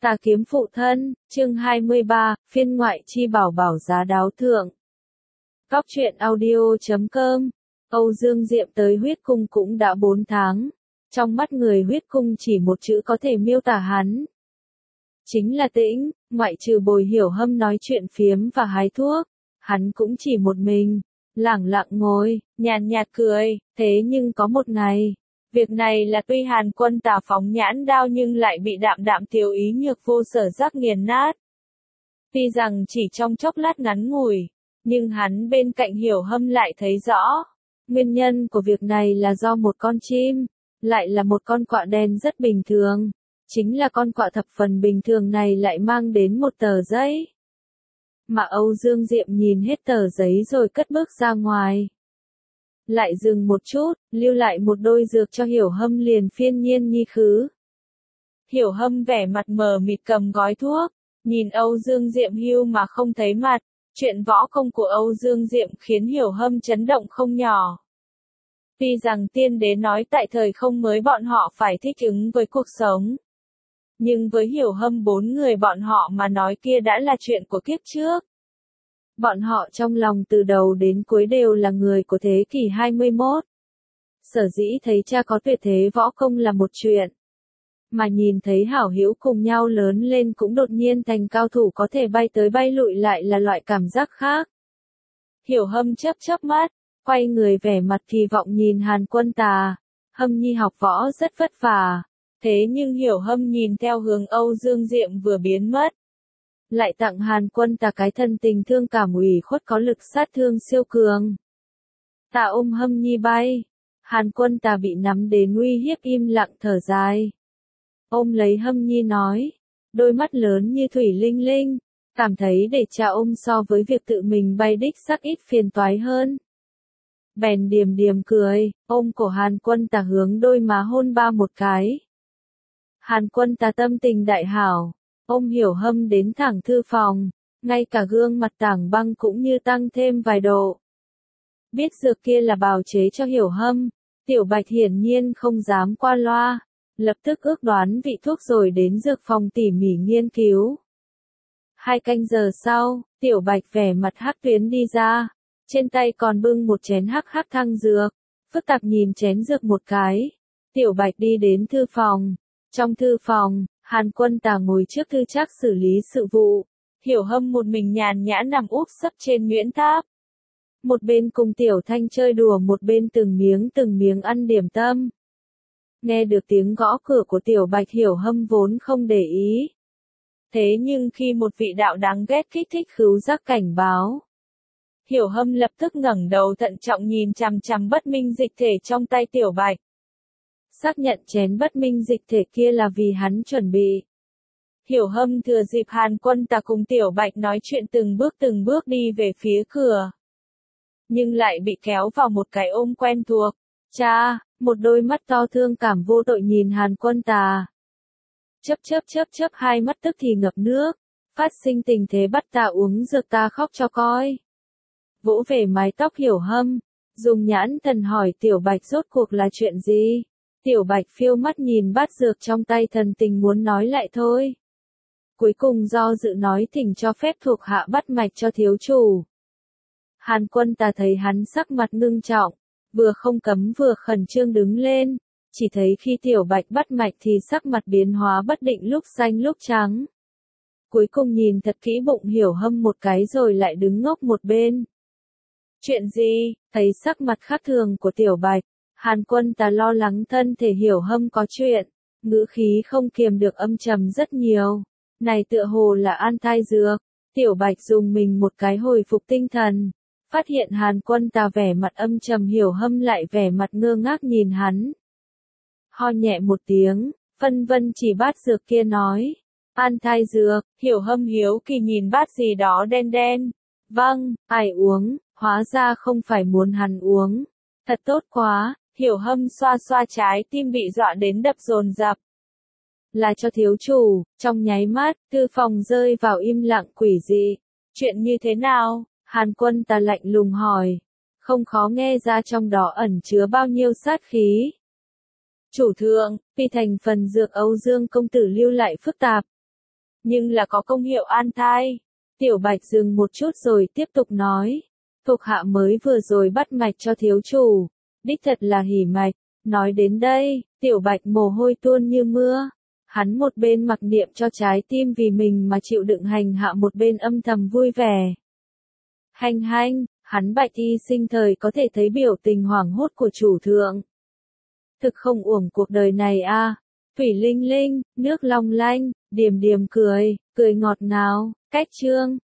Tà kiếm phụ thân, chương 23, phiên ngoại chi bảo bảo giá đáo thượng. Góc truyện audio.com. Âu Dương Diệm tới huyết cung cũng đã 4 tháng. Trong mắt người huyết cung chỉ một chữ có thể miêu tả hắn. Chính là tĩnh, ngoại trừ Bồi Hiểu Hâm nói chuyện phiếm và hái thuốc. Hắn cũng chỉ một mình, lẳng lặng ngồi, nhàn nhạt cười, thế nhưng có một ngày. Việc này là tuy Hàn Quân Tà phóng nhãn đao nhưng lại bị Đạm Đạm Thiếu Ý Nhược vô sở giác nghiền nát. Tuy rằng chỉ trong chốc lát ngắn ngủi, nhưng hắn bên cạnh Hiểu Hâm lại thấy rõ. Nguyên nhân của việc này là do một con chim, lại là một con quạ đen rất bình thường. Chính là con quạ thập phần bình thường này lại mang đến một tờ giấy. Mà Âu Dương Diệm nhìn hết tờ giấy rồi cất bước ra ngoài. Lại dừng một chút, lưu lại một đôi dược cho Hiểu Hâm liền phiên nhiên nhi khứ. Hiểu Hâm vẻ mặt mờ mịt cầm gói thuốc, nhìn Âu Dương Diệm hưu mà không thấy mặt. Chuyện võ công của Âu Dương Diệm khiến Hiểu Hâm chấn động không nhỏ. Tuy rằng tiên đế nói tại thời không mới bọn họ phải thích ứng với cuộc sống. Nhưng với Hiểu Hâm 4 người bọn họ mà nói kia đã là chuyện của kiếp trước. Bọn họ trong lòng từ đầu đến cuối đều là người của thế kỷ 21. Sở dĩ thấy cha có tuyệt thế võ công là một chuyện. Mà nhìn thấy hảo hữu cùng nhau lớn lên cũng đột nhiên thành cao thủ có thể bay tới bay lụi lại là loại cảm giác khác. Hiểu Hâm chớp mắt, quay người vẻ mặt kỳ vọng nhìn Hàn Quân Tà. Hâm nhi học võ rất vất vả. Thế nhưng Hiểu Hâm nhìn theo hướng Âu Dương Diệm vừa biến mất. Lại tặng Hàn Quân Tà cái thân tình thương cảm ủy khuất có lực sát thương siêu cường. Tà ôm Hâm nhi bay. Hàn Quân Tà bị nắm đến uy hiếp im lặng thở dài. Ôm lấy Hâm nhi nói. Đôi mắt lớn như thủy linh linh. Cảm thấy để cha ôm so với việc tự mình bay đích xác ít phiền toái hơn. Bèn điềm điềm cười, ôm cổ Hàn Quân Tà hướng đôi má hôn ba một cái. Hàn Quân Tà tâm tình đại hảo, ôm Hiểu Hâm đến thẳng thư phòng, ngay cả gương mặt Tảng Băng cũng như tăng thêm vài độ. Biết dược kia là bào chế cho Hiểu Hâm, Tiểu Bạch hiển nhiên không dám qua loa, lập tức ước đoán vị thuốc rồi đến dược phòng tỉ mỉ nghiên cứu. 2 canh giờ sau, Tiểu Bạch vẻ mặt hắc tuyến đi ra, trên tay còn bưng một chén hắc thăng dược, phức tạp nhìn chén dược một cái. Tiểu Bạch đi đến thư phòng. Trong thư phòng, Hàn Quân Tà ngồi trước thư trác xử lý sự vụ. Hiểu Hâm một mình nhàn nhã nằm úp sấp trên Nguyễn Tháp. Một bên cùng Tiểu Thanh chơi đùa, một bên từng miếng ăn điểm tâm. Nghe được tiếng gõ cửa của Tiểu Bạch, Hiểu Hâm vốn không để ý. Thế nhưng khi một vị đạo đáng ghét kích thích khứu giác cảnh báo, Hiểu Hâm lập tức ngẩng đầu thận trọng nhìn chằm chằm bất minh dịch thể trong tay Tiểu Bạch. Xác nhận chén bất minh dịch thể kia là vì hắn chuẩn bị. Hiểu Hâm thừa dịp Hàn Quân Tà cùng Tiểu Bạch nói chuyện từng bước đi về phía cửa. Nhưng lại bị kéo vào một cái ôm quen thuộc. Cha, một đôi mắt to thương cảm vô tội nhìn Hàn Quân Tà. Chớp hai mắt tức thì ngập nước. Phát sinh tình thế bắt ta uống dược ta khóc cho coi. Vỗ về mái tóc Hiểu Hâm, dùng nhãn thần hỏi Tiểu Bạch rốt cuộc là chuyện gì. Tiểu Bạch phiêu mắt nhìn bát dược trong tay, thần tình muốn nói lại thôi. Cuối cùng do dự nói thỉnh cho phép thuộc hạ bắt mạch cho thiếu chủ. Hàn Quân Tà thấy hắn sắc mặt ngưng trọng, vừa không cấm vừa khẩn trương đứng lên, chỉ thấy khi Tiểu Bạch bắt mạch thì sắc mặt biến hóa bất định, lúc xanh lúc trắng. Cuối cùng nhìn thật kỹ bụng Hiểu Hâm một cái rồi lại đứng ngốc một bên. Chuyện gì? Thấy sắc mặt khác thường của Tiểu Bạch, Hàn Quân Tà lo lắng thân thể Hiểu Hâm có chuyện, ngữ khí không kiềm được âm trầm rất nhiều. Này tựa hồ là an thai dược. Tiểu Bạch dùng mình một cái hồi phục tinh thần, phát hiện Hàn Quân Tà vẻ mặt âm trầm, Hiểu Hâm lại vẻ mặt ngơ ngác nhìn hắn. Ho nhẹ một tiếng, phân vân chỉ bát dược kia nói. An thai dược. Hiểu Hâm hiếu kỳ nhìn bát gì đó đen đen. Vâng, ai uống, hóa ra không phải muốn hắn uống. Thật tốt quá. Hiểu Hâm xoa xoa trái tim bị dọa đến đập dồn dập. Là cho thiếu chủ. Trong nháy mắt, thư phòng rơi vào im lặng quỷ dị. Chuyện như thế nào? Hàn Quân Tà lạnh lùng hỏi. Không khó nghe ra trong đó ẩn chứa bao nhiêu sát khí. Chủ thượng, vì thành phần dược Âu Dương công tử lưu lại phức tạp. nhưng là có công hiệu an thai. Tiểu Bạch dừng một chút rồi tiếp tục nói. Thuộc hạ mới vừa rồi bắt mạch cho thiếu chủ. Đích thật là hỉ mạch. Nói đến đây, Tiểu Bạch mồ hôi tuôn như mưa. Hắn một bên mặc niệm cho trái tim vì mình mà chịu đựng hành hạ, một bên âm thầm vui vẻ. Hành hành, hắn Bạch Y sinh thời có thể thấy biểu tình hoảng hốt của chủ thượng. Thực không uổng cuộc đời này a. Thủy linh linh, nước long lanh, điềm điềm cười, cười ngọt ngào, cách chương.